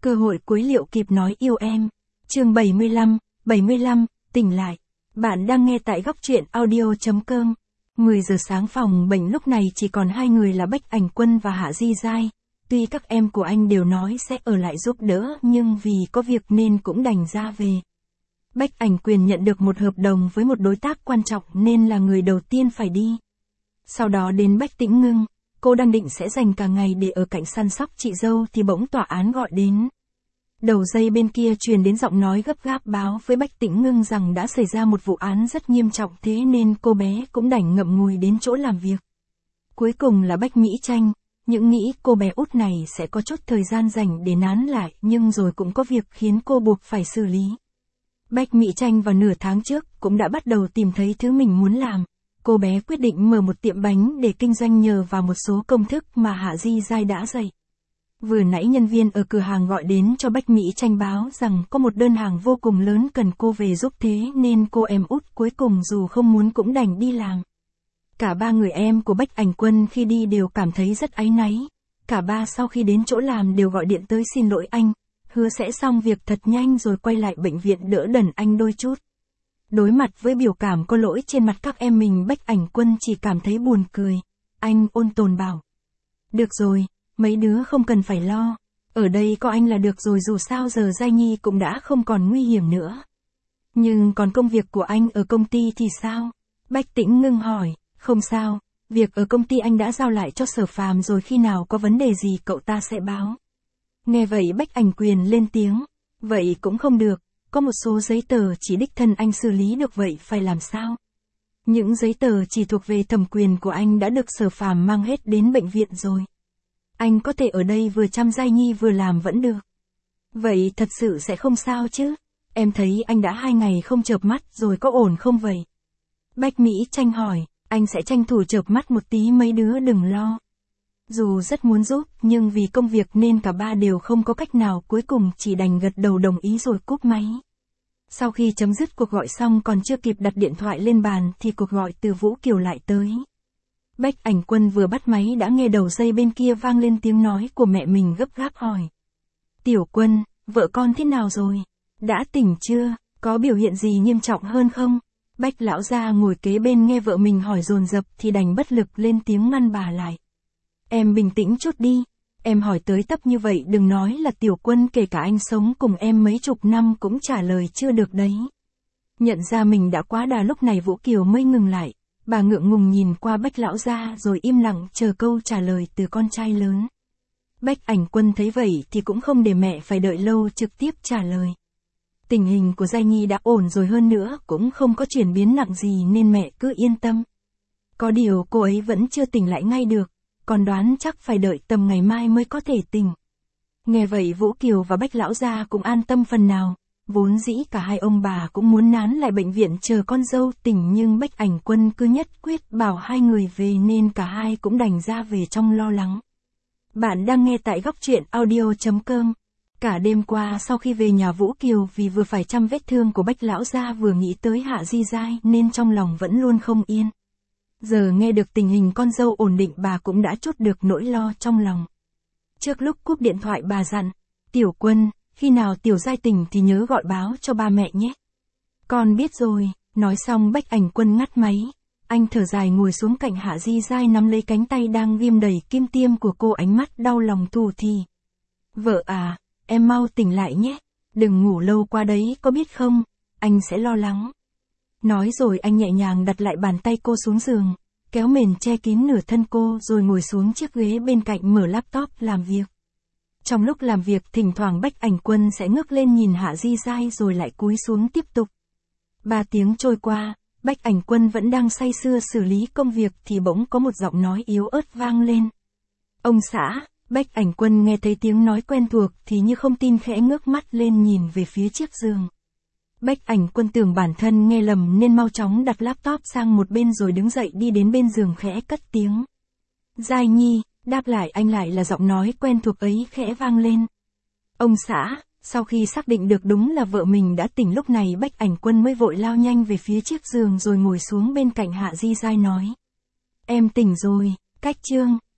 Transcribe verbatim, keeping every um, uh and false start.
Cơ hội cuối liệu kịp nói yêu em. Chương bảy mươi lăm, bảy mươi lăm, tỉnh lại. Bạn đang nghe tại góc truyện audio chấm com. mười giờ sáng phòng bệnh lúc này chỉ còn hai người là Bách Ảnh Quân và Hạ Di Giai. Tuy các em của anh đều nói sẽ ở lại giúp đỡ nhưng vì có việc nên cũng đành ra về. Bách Ảnh Quyền nhận được một hợp đồng với một đối tác quan trọng nên là người đầu tiên phải đi. Sau đó đến Bách Tĩnh Ngưng, cô đang định sẽ dành cả ngày để ở cạnh săn sóc chị dâu thì bỗng tòa án gọi đến. Đầu dây bên kia truyền đến giọng nói gấp gáp báo với Bách Tĩnh Ngưng rằng đã xảy ra một vụ án rất nghiêm trọng, thế nên cô bé cũng đành ngậm ngùi đến chỗ làm việc. Cuối cùng là Bách Mỹ Tranh, những nghĩ cô bé út này sẽ có chút thời gian rảnh để nán lại nhưng rồi cũng có việc khiến cô buộc phải xử lý. Bách Mỹ Tranh vào nửa tháng trước cũng đã bắt đầu tìm thấy thứ mình muốn làm. Cô bé quyết định mở một tiệm bánh để kinh doanh nhờ vào một số công thức mà Hạ Di Giai đã dạy. Vừa nãy nhân viên ở cửa hàng gọi đến cho Bách Mỹ Tranh báo rằng có một đơn hàng vô cùng lớn cần cô về giúp, thế nên cô em út cuối cùng dù không muốn cũng đành đi làm. Cả ba người em của Bách Ảnh Quân khi đi đều cảm thấy rất áy náy. Cả ba sau khi đến chỗ làm đều gọi điện tới xin lỗi anh, hứa sẽ xong việc thật nhanh rồi quay lại bệnh viện đỡ đần anh đôi chút. Đối mặt với biểu cảm có lỗi trên mặt các em mình, Bách Ảnh Quân chỉ cảm thấy buồn cười. Anh ôn tồn bảo. Được rồi, mấy đứa không cần phải lo. Ở đây có anh là được rồi, dù sao giờ Giai Nhi cũng đã không còn nguy hiểm nữa. Nhưng còn công việc của anh ở công ty thì sao? Bách Tĩnh Ngưng hỏi. Không sao, việc ở công ty anh đã giao lại cho Sở Phàm rồi, khi nào có vấn đề gì cậu ta sẽ báo. Nghe vậy Bách Ảnh Quyền lên tiếng. Vậy cũng không được. Có một số giấy tờ chỉ đích thân anh xử lý được, vậy phải làm sao? Những giấy tờ chỉ thuộc về thẩm quyền của anh đã được Sở Phàm mang hết đến bệnh viện rồi. Anh có thể ở đây vừa chăm Giai Nhi vừa làm vẫn được. Vậy thật sự sẽ không sao chứ? Em thấy anh đã hai ngày không chợp mắt rồi, có ổn không vậy? Bách Mỹ Tranh hỏi. Anh sẽ tranh thủ chợp mắt một tí, mấy đứa đừng lo. Dù rất muốn giúp nhưng vì công việc nên cả ba đều không có cách nào, cuối cùng chỉ đành gật đầu đồng ý rồi cúp máy. Sau khi chấm dứt cuộc gọi xong còn chưa kịp đặt điện thoại lên bàn thì cuộc gọi từ Vũ Kiều lại tới. Bách Ảnh Quân vừa bắt máy đã nghe đầu dây bên kia vang lên tiếng nói của mẹ mình gấp gáp hỏi. Tiểu Quân, vợ con thế nào rồi? Đã tỉnh chưa? Có biểu hiện gì nghiêm trọng hơn không? Bách lão gia ngồi kế bên nghe vợ mình hỏi dồn dập thì đành bất lực lên tiếng ngăn bà lại. Em bình tĩnh chút đi, em hỏi tới tấp như vậy đừng nói là Tiểu Quân, kể cả anh sống cùng em mấy chục năm cũng trả lời chưa được đấy. Nhận ra mình đã quá đà lúc này Vũ Kiều mới ngừng lại, bà ngượng ngùng nhìn qua Bách lão gia rồi im lặng chờ câu trả lời từ con trai lớn. Bách Ảnh Quân thấy vậy thì cũng không để mẹ phải đợi lâu, trực tiếp trả lời. Tình hình của Giai Nhi đã ổn rồi, hơn nữa cũng không có chuyển biến nặng gì nên mẹ cứ yên tâm. Có điều cô ấy vẫn chưa tỉnh lại ngay được, còn đoán chắc phải đợi tầm ngày mai mới có thể tỉnh. Nghe vậy Vũ Kiều và Bách lão gia cũng an tâm phần nào, vốn dĩ cả hai ông bà cũng muốn nán lại bệnh viện chờ con dâu tỉnh nhưng Bách Ảnh Quân cứ nhất quyết bảo hai người về nên cả hai cũng đành ra về trong lo lắng. Bạn đang nghe tại góc truyện audio chấm com. Cả đêm qua sau khi về nhà Vũ Kiều vì vừa phải chăm vết thương của Bách lão gia vừa nghĩ tới Hạ Di Giai nên trong lòng vẫn luôn không yên. Giờ nghe được tình hình con dâu ổn định bà cũng đã trút được nỗi lo trong lòng. Trước lúc cúp điện thoại bà dặn, Tiểu Quân, khi nào Tiểu Giai tỉnh thì nhớ gọi báo cho ba mẹ nhé. Con biết rồi, nói xong Bách Ảnh Quân ngắt máy. Anh thở dài ngồi xuống cạnh Hạ Di Giai nắm lấy cánh tay đang ghim đầy kim tiêm của cô, ánh mắt đau lòng thủ thỉ. Vợ à, em mau tỉnh lại nhé, đừng ngủ lâu qua đấy có biết không, anh sẽ lo lắng. Nói rồi anh nhẹ nhàng đặt lại bàn tay cô xuống giường, kéo mền che kín nửa thân cô rồi ngồi xuống chiếc ghế bên cạnh mở laptop làm việc. Trong lúc làm việc thỉnh thoảng Bách Ảnh Quân sẽ ngước lên nhìn Hạ Di Giai rồi lại cúi xuống tiếp tục. Ba tiếng trôi qua, Bách Ảnh Quân vẫn đang say sưa xử lý công việc thì bỗng có một giọng nói yếu ớt vang lên. Ông xã. Bách Ảnh Quân nghe thấy tiếng nói quen thuộc thì như không tin khẽ ngước mắt lên nhìn về phía chiếc giường. Bách Ảnh Quân tưởng bản thân nghe lầm nên mau chóng đặt laptop sang một bên rồi đứng dậy đi đến bên giường khẽ cất tiếng. Giai Nhi, đáp lại anh lại là giọng nói quen thuộc ấy khẽ vang lên. Ông xã, sau khi xác định được đúng là vợ mình đã tỉnh lúc này Bách Ảnh Quân mới vội lao nhanh về phía chiếc giường rồi ngồi xuống bên cạnh Hạ Di Giai nói. Em tỉnh rồi, cách chương.